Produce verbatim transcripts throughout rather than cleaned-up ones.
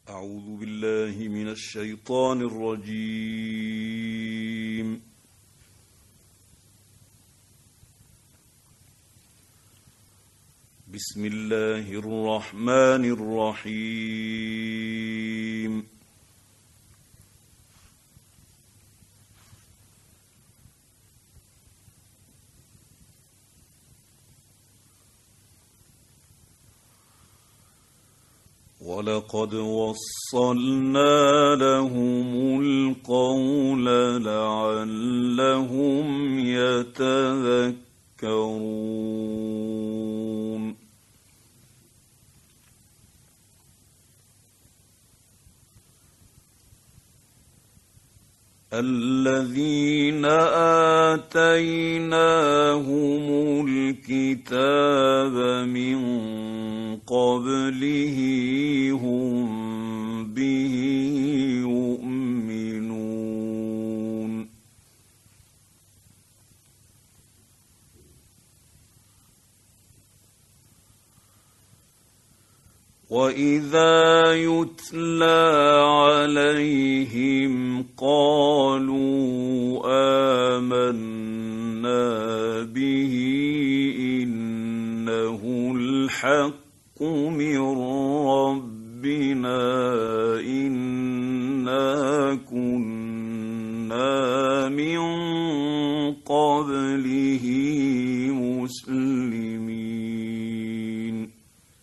أعوذ بالله من الشيطان الرجيم. بسم الله الرحمن الرحيم. ولقد وصلنا لهم القول لعلهم يتذكرون. الذين آتيناهم الكتاب من قبله هم به يؤمنون. وإذا يتلى عليهم قالوا آمنا به إنه الحق من ربنا إنا كنا من قبله مسلمين.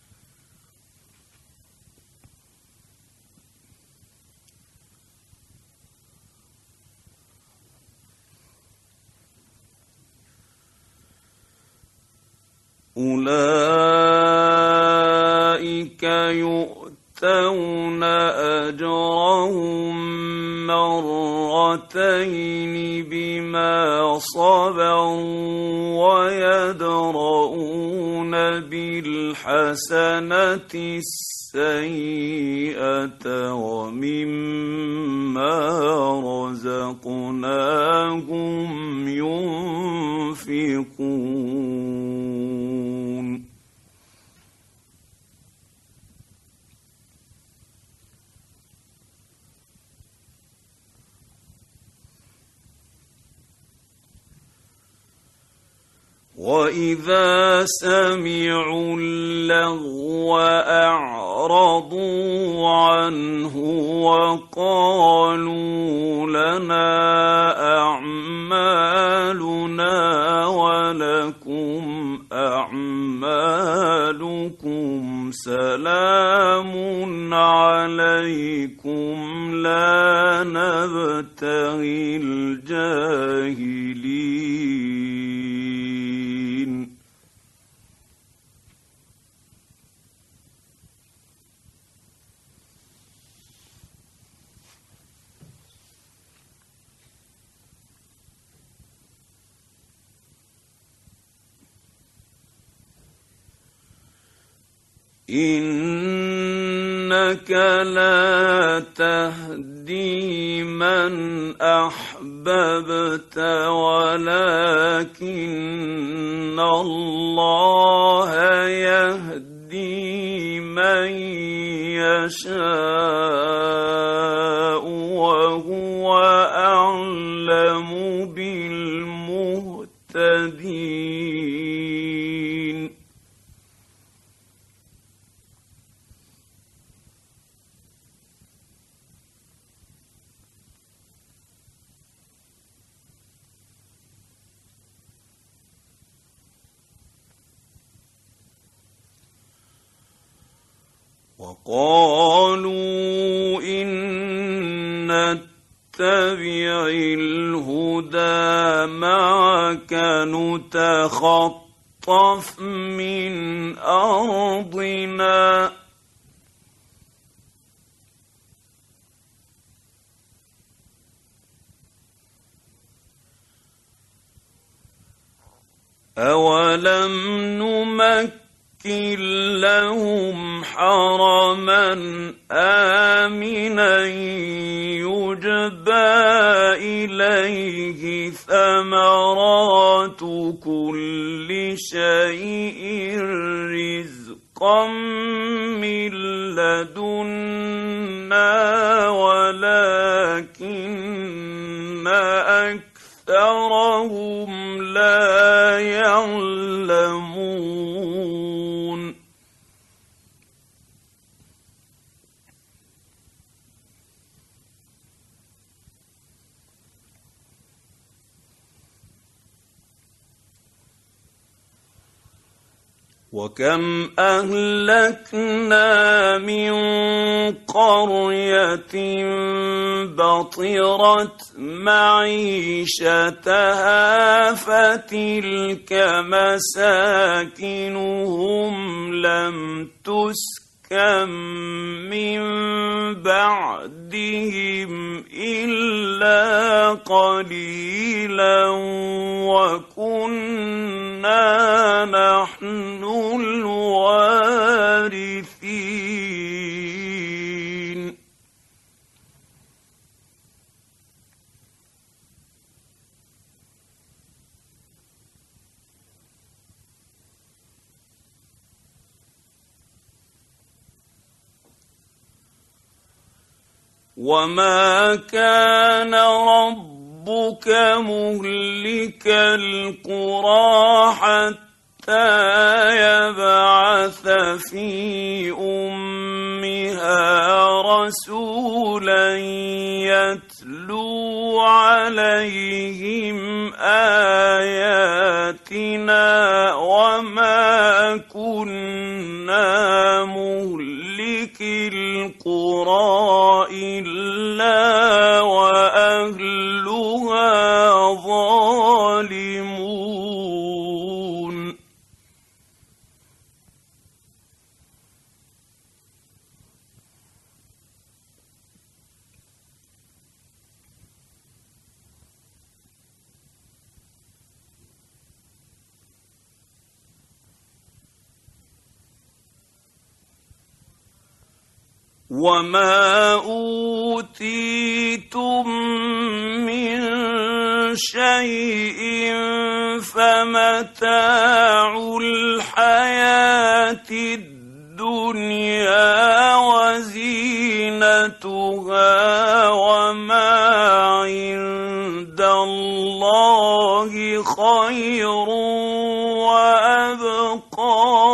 أولئك يؤتون أجرهم مرتين بما صبروا ويدرؤون بالحسنة السيئة ومما رزقناهم ينفقون. وإذا سمعوا اللغو أعرضوا عنه وقالوا لنا أعمالنا ولكم أعمالكم سلام عليكم لا نبتغي الجاهلين. إنك لا تهدي من أحببت ولكن الله يهدي من يشاء وهو أعلم بالمهتدين. وقالوا إن نتبع الهدى معك نتخطف من أرضنا أولم نمكن لهم حرما آمنا يجبى إليه ثمرات كل شيء رزقا من لدنا لدنا ولكن أكثرهم لا يعلمون وكم أهلكنا من قرية بطرت معيشتها فتلك مساكنهم لم تسكن من بعدهم إلا قليلا وكنا نحن الوارثين وما كان ربك مهلك القرى حتى يبعث في أمها رسولا يتلو عليهم آياتنا وما كنا مهلك القرى إلا وأهلها ظالمون وما أوتيتم من شيء فمتاع الحياة الدنيا وزينتها وما عند الله خير وأبقى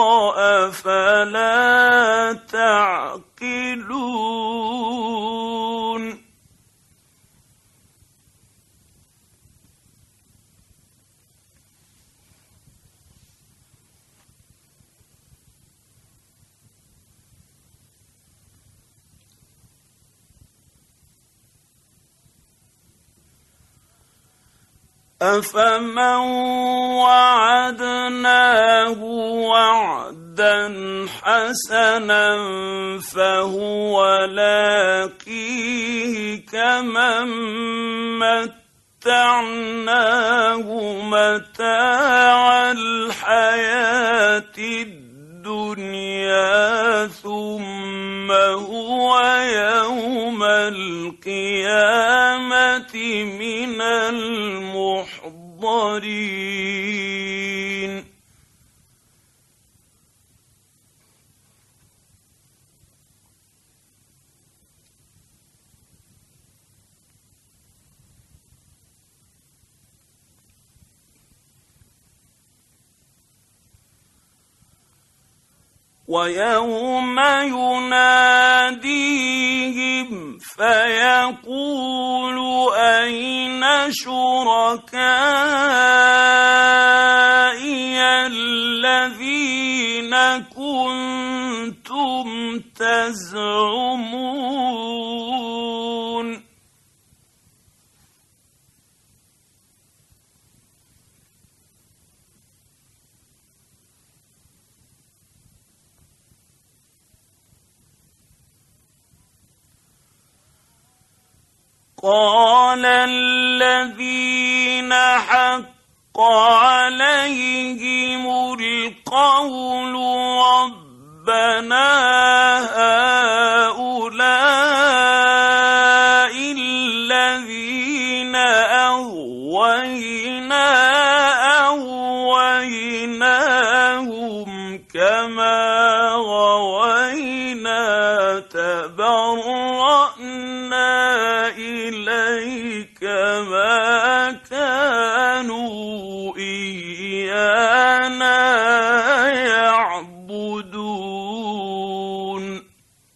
أفلا تعقلون أفمن وعدناه وعدا حسنا فهو لاقيه كمن متعناه متاع الحياة الدنيا ثم هو يوم القيامة من المحضرين ويوم يناديهم فيقول أين شركائي الذين كنتم تزعمون قال الذين حق عليهم القول ربنا هؤلاء الذين أغوينا أغويناهم كما غوينا وبرأنا إليك ما كانوا إيانا يعبدون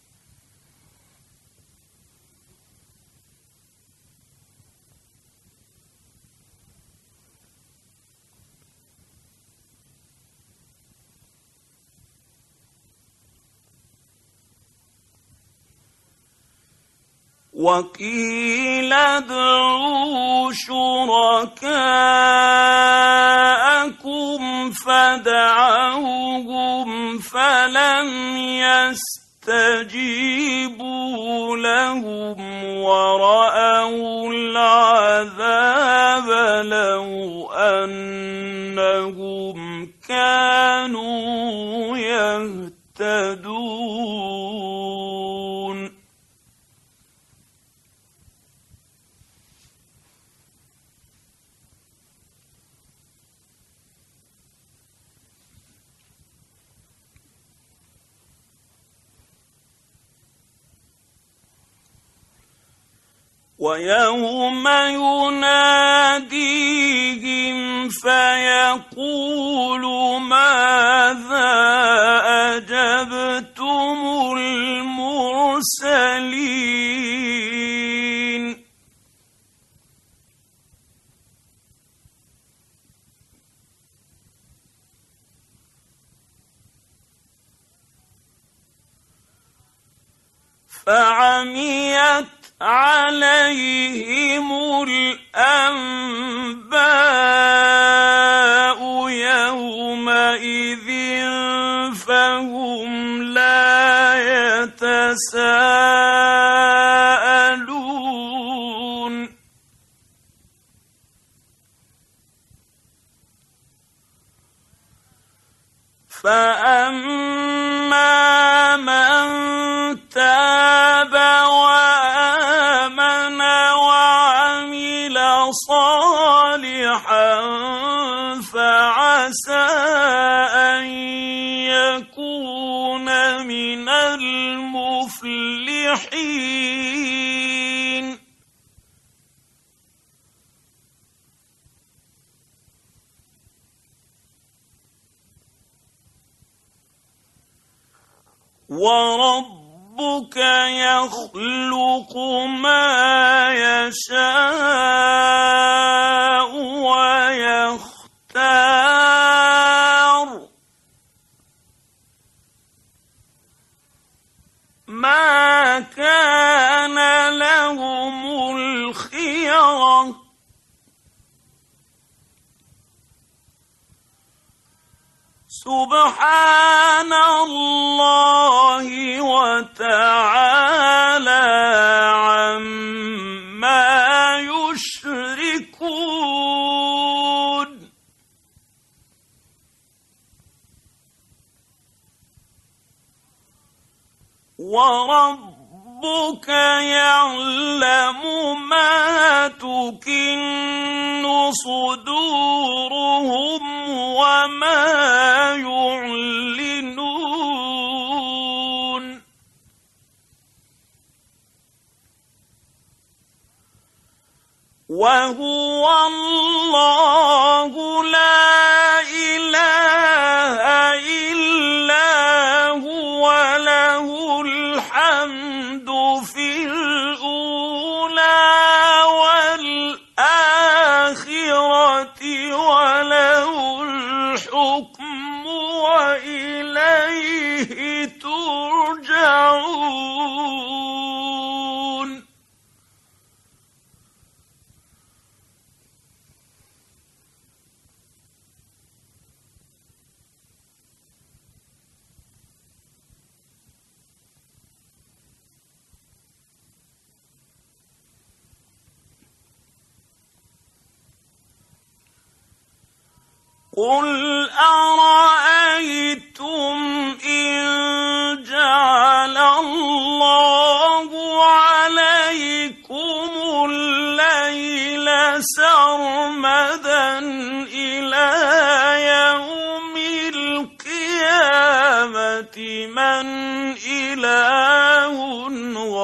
وقيل ادعوا شركاءكم فدعوهم فلم يستجيبوا لهم ورأوا العذاب لو أنهم كانوا يهتدون ويوم يناديهم فيقول ماذا أجبتم المرسلين فعميت عليهم الأنباء يومئذ فهم لا يتساءلون فأما من تاب صالحا فعسى أن يكون من المفلحين وربك يخلق ما يشاء ويختار ما كان لهم الخيرة سبحان الله وتعالى عما يشركون وربك يعلم ما تكن صدورهم وما يعلنون وهو الله لا إله إلا هو له الحمد في الأولى والآخرة وله الحكم وإليه ترجعون قل أرأيتم إن جعل الله عليكم الليل سرمدا إلى يوم القيامة من إله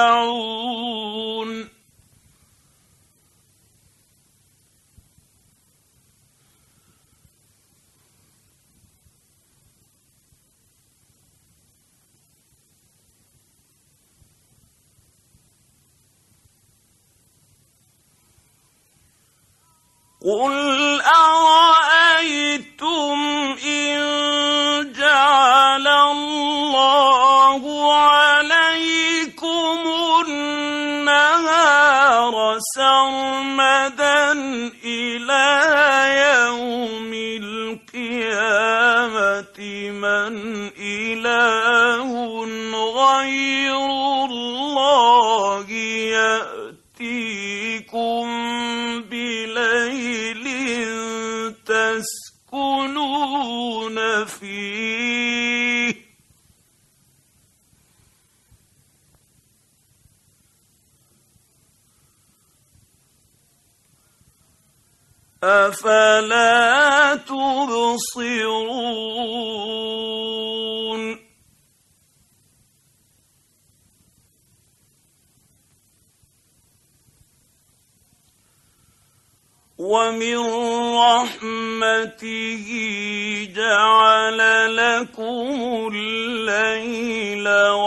يسمعون قل أرأيتم إن جعل الله عليكم النهار سرمدا إلى يوم القيامة من إله غير الله يأتيكم بليل تسكنون فيه أفلا تبصرون ومن رحمته جعل لكم الليل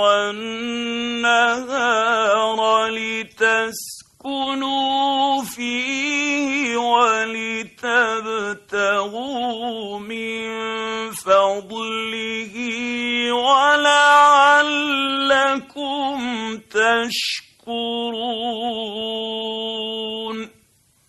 والنهار لتسكنوا فيه ولتبتغوا من فضله ولعلكم تشكرون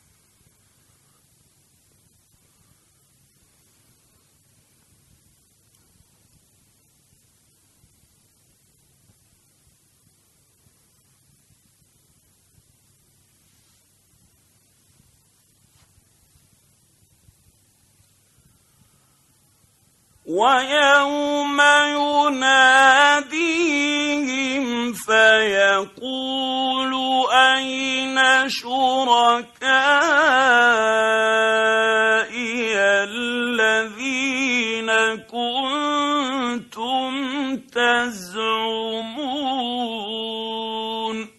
ويوم يناديهم فيقول أين شركائي الذين كنتم تزعمون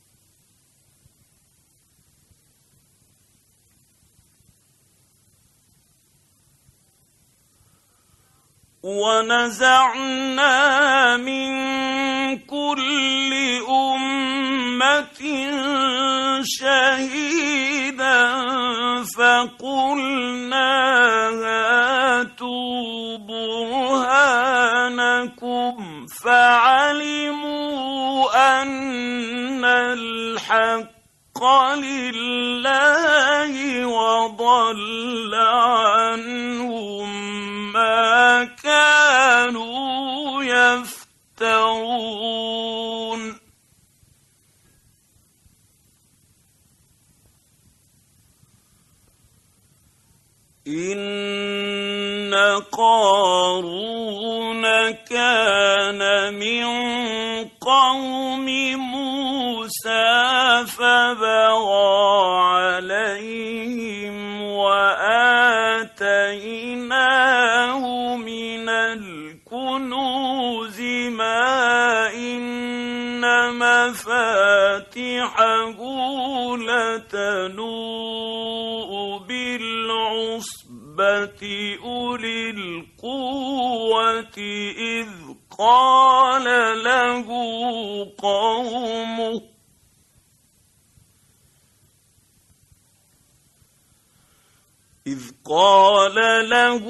ونزعنا من كل أمة شهيدا فقلنا هاتوا برهانكم فعلموا أن الحق لله وضل عنهم ما كانوا يفترون إن قارون كان من قوم موسى فبغى عليهم وآتيناه من الكنوز ما إن مفاتحه لتنوء بالعصبة أولي القوة إذ قال له قومه إذ قال له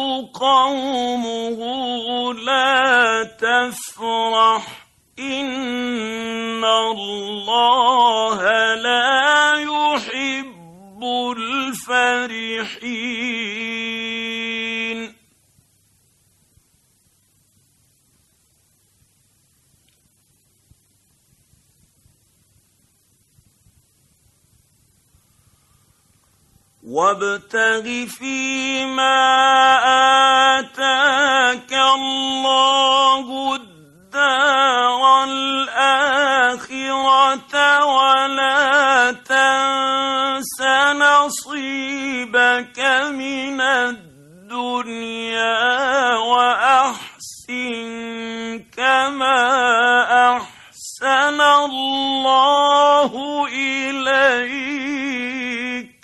قومه لا تفرح إن الله لا يحب الفرحين وابتغ فيما آتاك الله الدار الآخرة ولا تنس نصيبك من الدنيا وأحسن كما أحسن الله إليك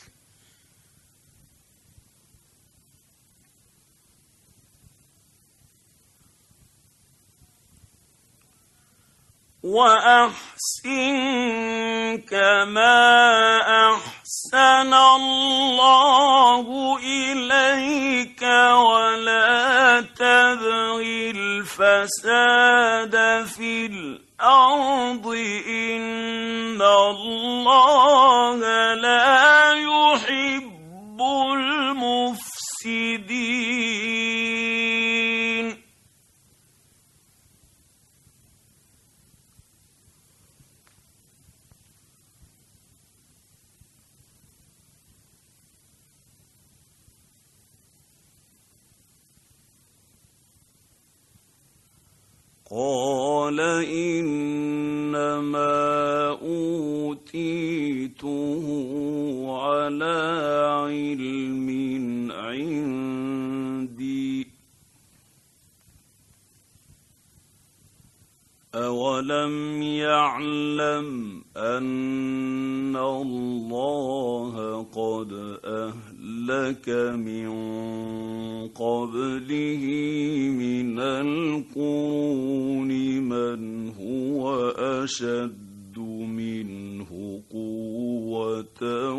وأحسن كما أحسن الله إليك ولا تبغ الفساد في الأرض إن الله لا يحب المفسدين قال إنما أوتيته على علم عندي أولم يعلم أن الله قد أهلك من قبله من القرون من هو أشد منه قوة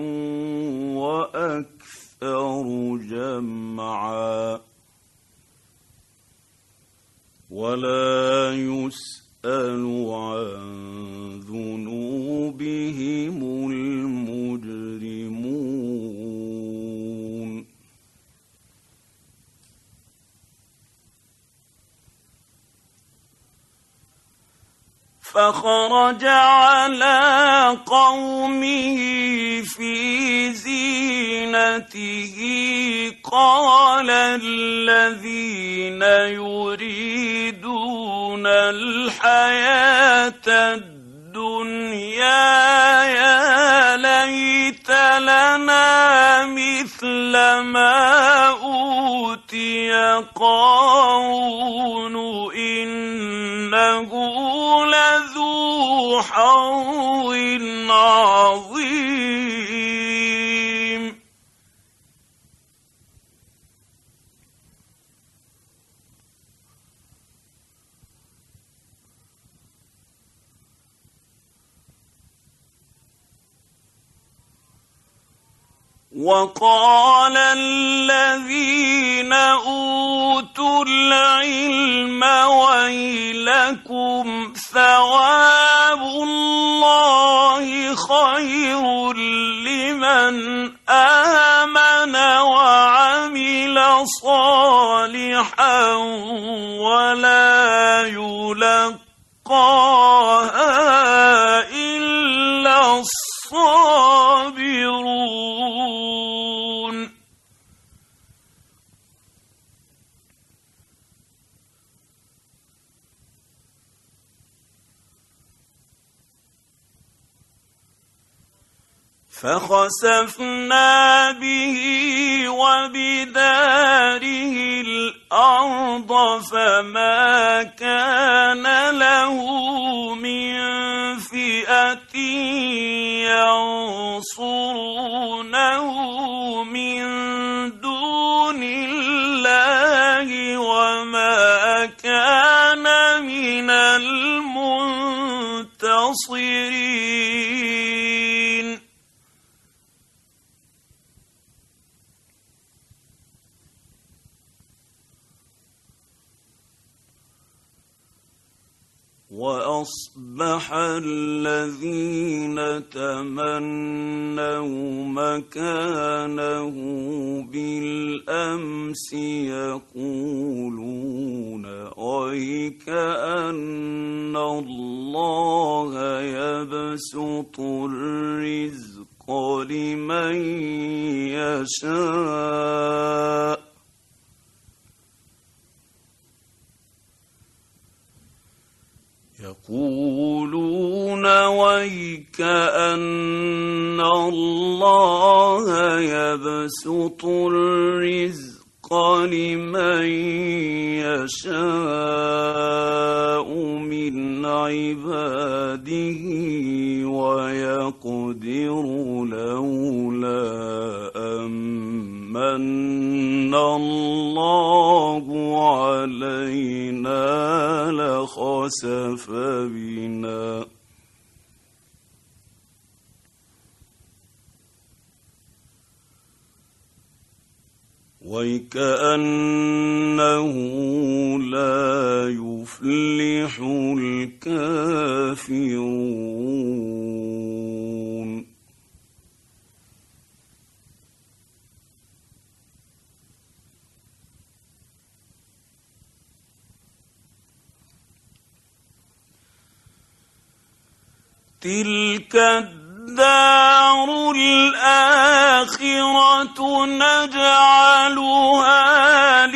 وأكثر جمعا ولا يسأل عن ذنوبهم المجرمون فخرج على قومه في زينته قال الذين يريدون الحياة الدنيا يا ليت لنا مثل ما أوتي قارون إنه لذو حظ عظيم وقال الذين أوتوا العلم ويلكم ثواب الله خير لمن آمن وعمل صالحا ولا يلقاها إلا الصابرون فخسفنا به وبداره الأرض فما كان له من فئة ينصرونه من دون الله وما كان من المنتصرين وأصبح الذين تمنوا مكانه بالأمس يقولون ويكأن الله يبسط الرزق لمن يشاء يقولون ويكأن الله يبسط الرزق لمن يشاء من عباده ويقدر لولا أمن الله علينا لخسف بنا وكأنه لا يفلح الكافرون تلك الدار الآخرة نجعلها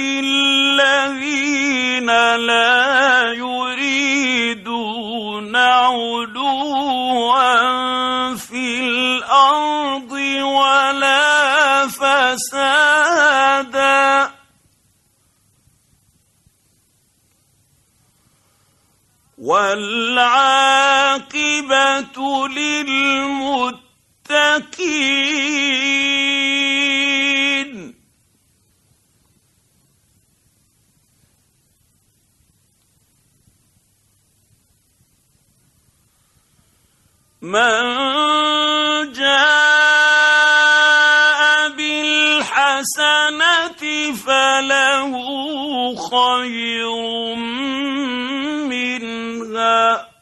للذين لا يريدون علوا في الأرض ولا فسادا والعاقبة للمتقين من جاء بالحسنة فله خير منها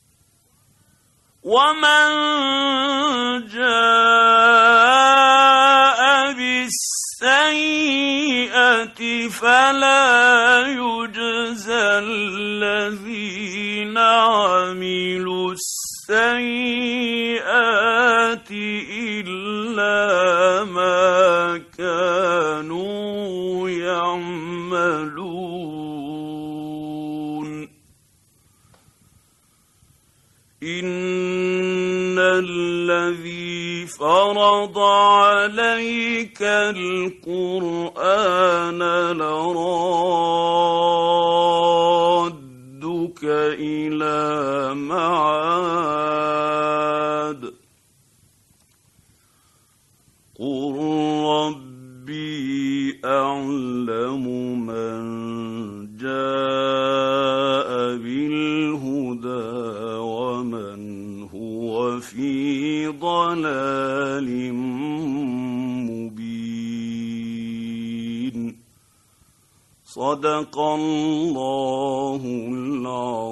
ومن جاء بالسيئة فلا يجزى الذين عملوا السيئات إلا ما كانوا يعملون إن الذي فرض عليك القرآن لرادك إلى معاد قل ربي أعلم من جاء بالهدى ومن هو في ضلال مبين صدق الله العظيم.